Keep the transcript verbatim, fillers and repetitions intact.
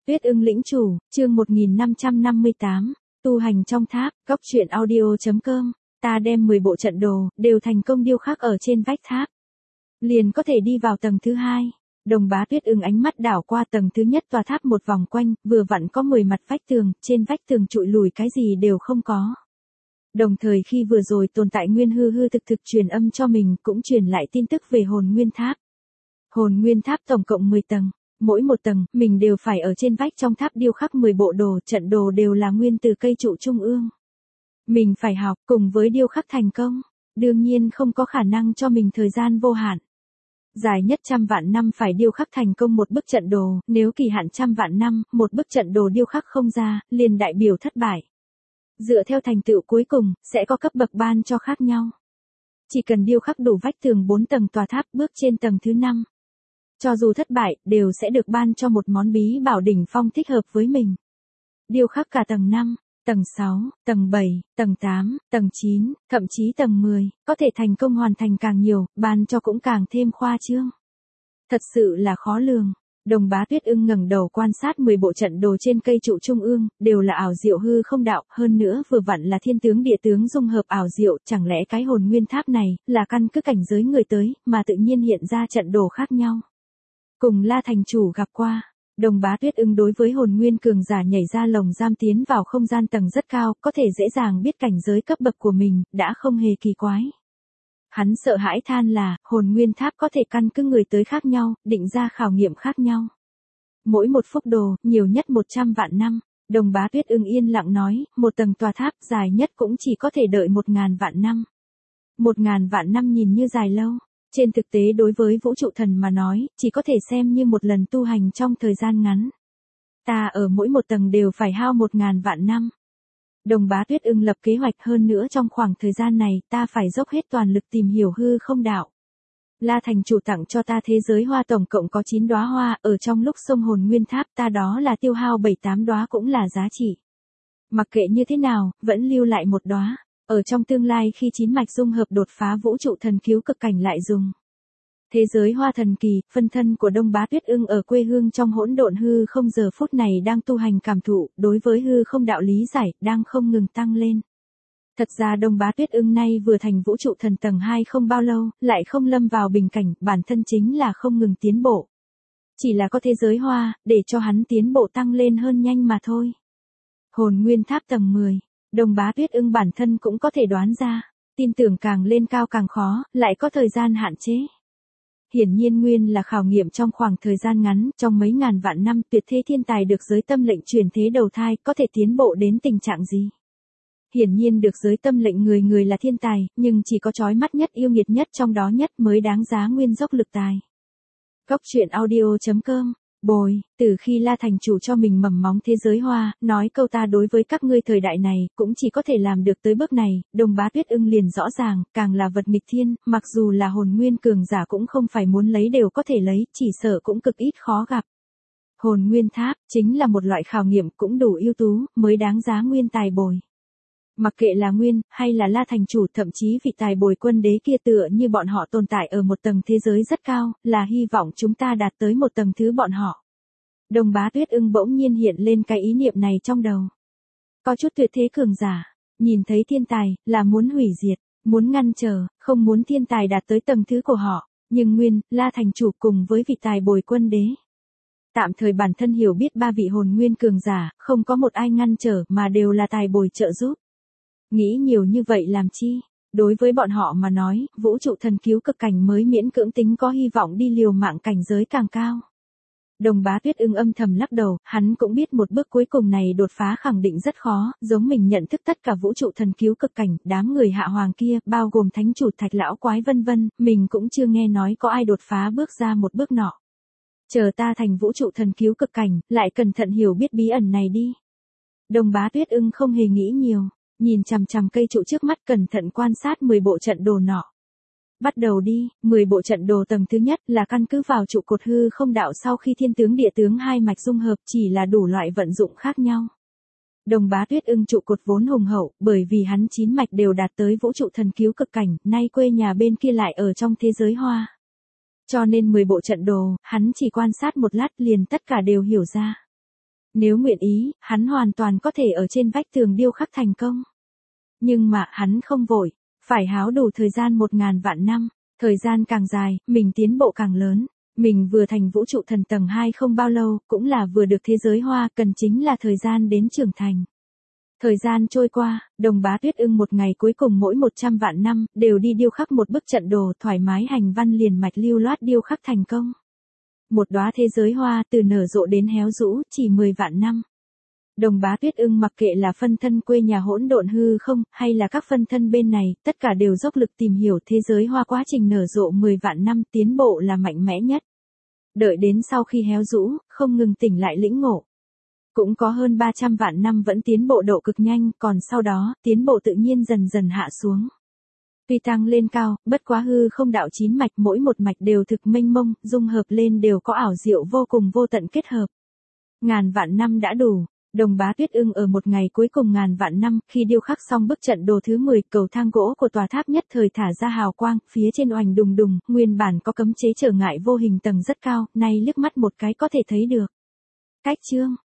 Tuyết ưng lĩnh chủ, chương một nghìn năm trăm năm mươi tám, tu hành trong tháp, góc truyện audio.com, ta đem mười bộ trận đồ, đều thành công điêu khắc ở trên vách tháp. Liền có thể đi vào tầng thứ hai. Đồng Bá Tuyết ưng ánh mắt đảo qua tầng thứ nhất tòa tháp một vòng quanh, vừa vặn có mười mặt vách tường, trên vách tường trụi lùi cái gì đều không có. Đồng thời khi vừa rồi tồn tại nguyên hư hư thực thực truyền âm cho mình cũng truyền lại tin tức về hồn nguyên tháp. Hồn nguyên tháp tổng cộng mười tầng. Mỗi một tầng, mình đều phải ở trên vách trong tháp điêu khắc mười bộ đồ, trận đồ đều là nguyên từ cây trụ trung ương. Mình phải học, cùng với điêu khắc thành công, đương nhiên không có khả năng cho mình thời gian vô hạn. Dài nhất trăm vạn năm phải điêu khắc thành công một bức trận đồ, nếu kỳ hạn trăm vạn năm, một bức trận đồ điêu khắc không ra, liền đại biểu thất bại. Dựa theo thành tựu cuối cùng, sẽ có cấp bậc ban cho khác nhau. Chỉ cần điêu khắc đủ vách tường bốn tầng tòa tháp bước trên tầng thứ năm. Cho dù thất bại, đều sẽ được ban cho một món bí bảo đỉnh phong thích hợp với mình. Điêu khắc cả tầng năm, tầng sáu, tầng bảy, tầng tám, tầng chín, thậm chí tầng mười, có thể thành công hoàn thành càng nhiều, ban cho cũng càng thêm khoa trương. Thật sự là khó lường. Đồng Bá Tuyết ưng ngẩng đầu quan sát mười bộ trận đồ trên cây trụ trung ương, đều là ảo diệu hư không đạo, hơn nữa vừa vặn là thiên tướng địa tướng dung hợp ảo diệu, chẳng lẽ cái hồn nguyên tháp này, là căn cứ cảnh giới người tới, mà tự nhiên hiện ra trận đồ khác nhau. Cùng La thành chủ gặp qua, Đồng Bá Tuyết ưng đối với hồn nguyên cường giả nhảy ra lồng giam tiến vào không gian tầng rất cao, có thể dễ dàng biết cảnh giới cấp bậc của mình, đã không hề kỳ quái. Hắn sợ hãi than là, hồn nguyên tháp có thể căn cứ người tới khác nhau, định ra khảo nghiệm khác nhau. Mỗi một phúc đồ, nhiều nhất một trăm vạn năm, Đồng Bá Tuyết ưng yên lặng nói, một tầng tòa tháp dài nhất cũng chỉ có thể đợi một ngàn vạn năm. Một ngàn vạn năm nhìn như dài lâu. Trên thực tế đối với vũ trụ thần mà nói, chỉ có thể xem như một lần tu hành trong thời gian ngắn. Ta ở mỗi một tầng đều phải hao một ngàn vạn năm. Đồng Bá Tuyết ưng lập kế hoạch hơn nữa trong khoảng thời gian này ta phải dốc hết toàn lực tìm hiểu hư không đạo. La thành chủ tặng cho ta thế giới hoa tổng cộng có chín đóa hoa, ở trong lúc xông hồn nguyên tháp ta đó là tiêu hao bảy tám đóa cũng là giá trị. Mặc kệ như thế nào, vẫn lưu lại một đóa. Ở trong tương lai khi chín mạch dung hợp đột phá vũ trụ thần cứu cực cảnh lại dùng. Thế giới hoa thần kỳ, phân thân của Đông Bá Tuyết ưng ở quê hương trong hỗn độn hư không giờ phút này đang tu hành cảm thụ, đối với hư không đạo lý giải, đang không ngừng tăng lên. Thật ra Đông Bá Tuyết ưng nay vừa thành vũ trụ thần tầng hai không bao lâu, lại không lâm vào bình cảnh, bản thân chính là không ngừng tiến bộ. Chỉ là có thế giới hoa, để cho hắn tiến bộ tăng lên hơn nhanh mà thôi. Hồn nguyên tháp tầng mười. Đồng Bá Tuyết ưng bản thân cũng có thể đoán ra, tin tưởng càng lên cao càng khó, lại có thời gian hạn chế. Hiển nhiên nguyên là khảo nghiệm trong khoảng thời gian ngắn, trong mấy ngàn vạn năm tuyệt thế thiên tài được giới tâm lệnh chuyển thế đầu thai, có thể tiến bộ đến tình trạng gì. Hiển nhiên được giới tâm lệnh người người là thiên tài, nhưng chỉ có chói mắt nhất yêu nghiệt nhất trong đó nhất mới đáng giá nguyên dốc lực tài. Góc truyện audio.com. Bồi, từ khi La thành chủ cho mình mầm móng thế giới hoa, nói câu ta đối với các ngươi thời đại này, cũng chỉ có thể làm được tới bước này, Đồng Bá Tuyết ưng liền rõ ràng, càng là vật nghịch thiên, mặc dù là hồn nguyên cường giả cũng không phải muốn lấy đều có thể lấy, chỉ sợ cũng cực ít khó gặp. Hồn nguyên tháp, chính là một loại khảo nghiệm cũng đủ ưu tú, mới đáng giá nguyên tài bồi. Mặc kệ là nguyên, hay là La thành chủ thậm chí vị tài bồi quân đế kia tựa như bọn họ tồn tại ở một tầng thế giới rất cao, là hy vọng chúng ta đạt tới một tầng thứ bọn họ. Đồng Bá Tuyết ưng bỗng nhiên hiện lên cái ý niệm này trong đầu. Có chút tuyệt thế cường giả, nhìn thấy thiên tài, là muốn hủy diệt, muốn ngăn trở, không muốn thiên tài đạt tới tầng thứ của họ, nhưng nguyên, La thành chủ cùng với vị tài bồi quân đế. Tạm thời bản thân hiểu biết ba vị hồn nguyên cường giả, không có một ai ngăn trở mà đều là tài bồi trợ giúp. Nghĩ nhiều như vậy làm chi? Đối với bọn họ mà nói, vũ trụ thần cứu cực cảnh mới miễn cưỡng tính có hy vọng đi liều mạng cảnh giới càng cao. Đồng Bá Tuyết ưng âm thầm lắc đầu, hắn cũng biết một bước cuối cùng này đột phá khẳng định rất khó, giống mình nhận thức tất cả vũ trụ thần cứu cực cảnh, đám người hạ hoàng kia, bao gồm thánh chủ thạch lão quái vân vân, mình cũng chưa nghe nói có ai đột phá bước ra một bước nọ. Chờ ta thành vũ trụ thần cứu cực cảnh, lại cẩn thận hiểu biết bí ẩn này đi. Đồng Bá Tuyết ưng không hề nghĩ nhiều. Nhìn chằm chằm cây trụ trước mắt cẩn thận quan sát mười bộ trận đồ nọ. Bắt đầu đi, mười bộ trận đồ tầng thứ nhất là căn cứ vào trụ cột hư không đạo sau khi thiên tướng địa tướng hai mạch dung hợp chỉ là đủ loại vận dụng khác nhau. Đồng Bá Tuyết ưng trụ cột vốn hùng hậu, bởi vì hắn chín mạch đều đạt tới vũ trụ thần cứu cực cảnh, nay quê nhà bên kia lại ở trong thế giới hoa. Cho nên mười bộ trận đồ, hắn chỉ quan sát một lát liền tất cả đều hiểu ra. Nếu nguyện ý, hắn hoàn toàn có thể ở trên vách tường điêu khắc thành công. Nhưng mà, hắn không vội, phải háo đủ thời gian một ngàn vạn năm. Thời gian càng dài, mình tiến bộ càng lớn. Mình vừa thành vũ trụ thần tầng hai không bao lâu, cũng là vừa được thế giới hoa, cần chính là thời gian đến trưởng thành. Thời gian trôi qua, Đồng Bá Tuyết Ưng một ngày cuối cùng mỗi một trăm vạn năm, đều đi điêu khắc một bức trận đồ thoải mái hành văn liền mạch lưu loát điêu khắc thành công. Một đóa thế giới hoa từ nở rộ đến héo rũ, chỉ mười vạn năm. Đồng Bá Tuyết Ưng mặc kệ là phân thân quê nhà hỗn độn hư không, hay là các phân thân bên này, tất cả đều dốc lực tìm hiểu thế giới hoa quá trình nở rộ mười vạn năm tiến bộ là mạnh mẽ nhất. Đợi đến sau khi héo rũ, không ngừng tỉnh lại lĩnh ngộ. Cũng có hơn ba trăm vạn năm vẫn tiến bộ độ cực nhanh, còn sau đó, tiến bộ tự nhiên dần dần hạ xuống. Tuy tăng lên cao, bất quá hư không đạo chín mạch mỗi một mạch đều thực mênh mông, dung hợp lên đều có ảo diệu vô cùng vô tận kết hợp. Ngàn vạn năm đã đủ. Đồng Bá Tuyết Ưng ở một ngày cuối cùng ngàn vạn năm, khi điêu khắc xong bức trận đồ thứ mười, cầu thang gỗ của tòa tháp nhất thời thả ra hào quang, phía trên oành đùng đùng, nguyên bản có cấm chế trở ngại vô hình tầng rất cao, nay liếc mắt một cái có thể thấy được. Cách chương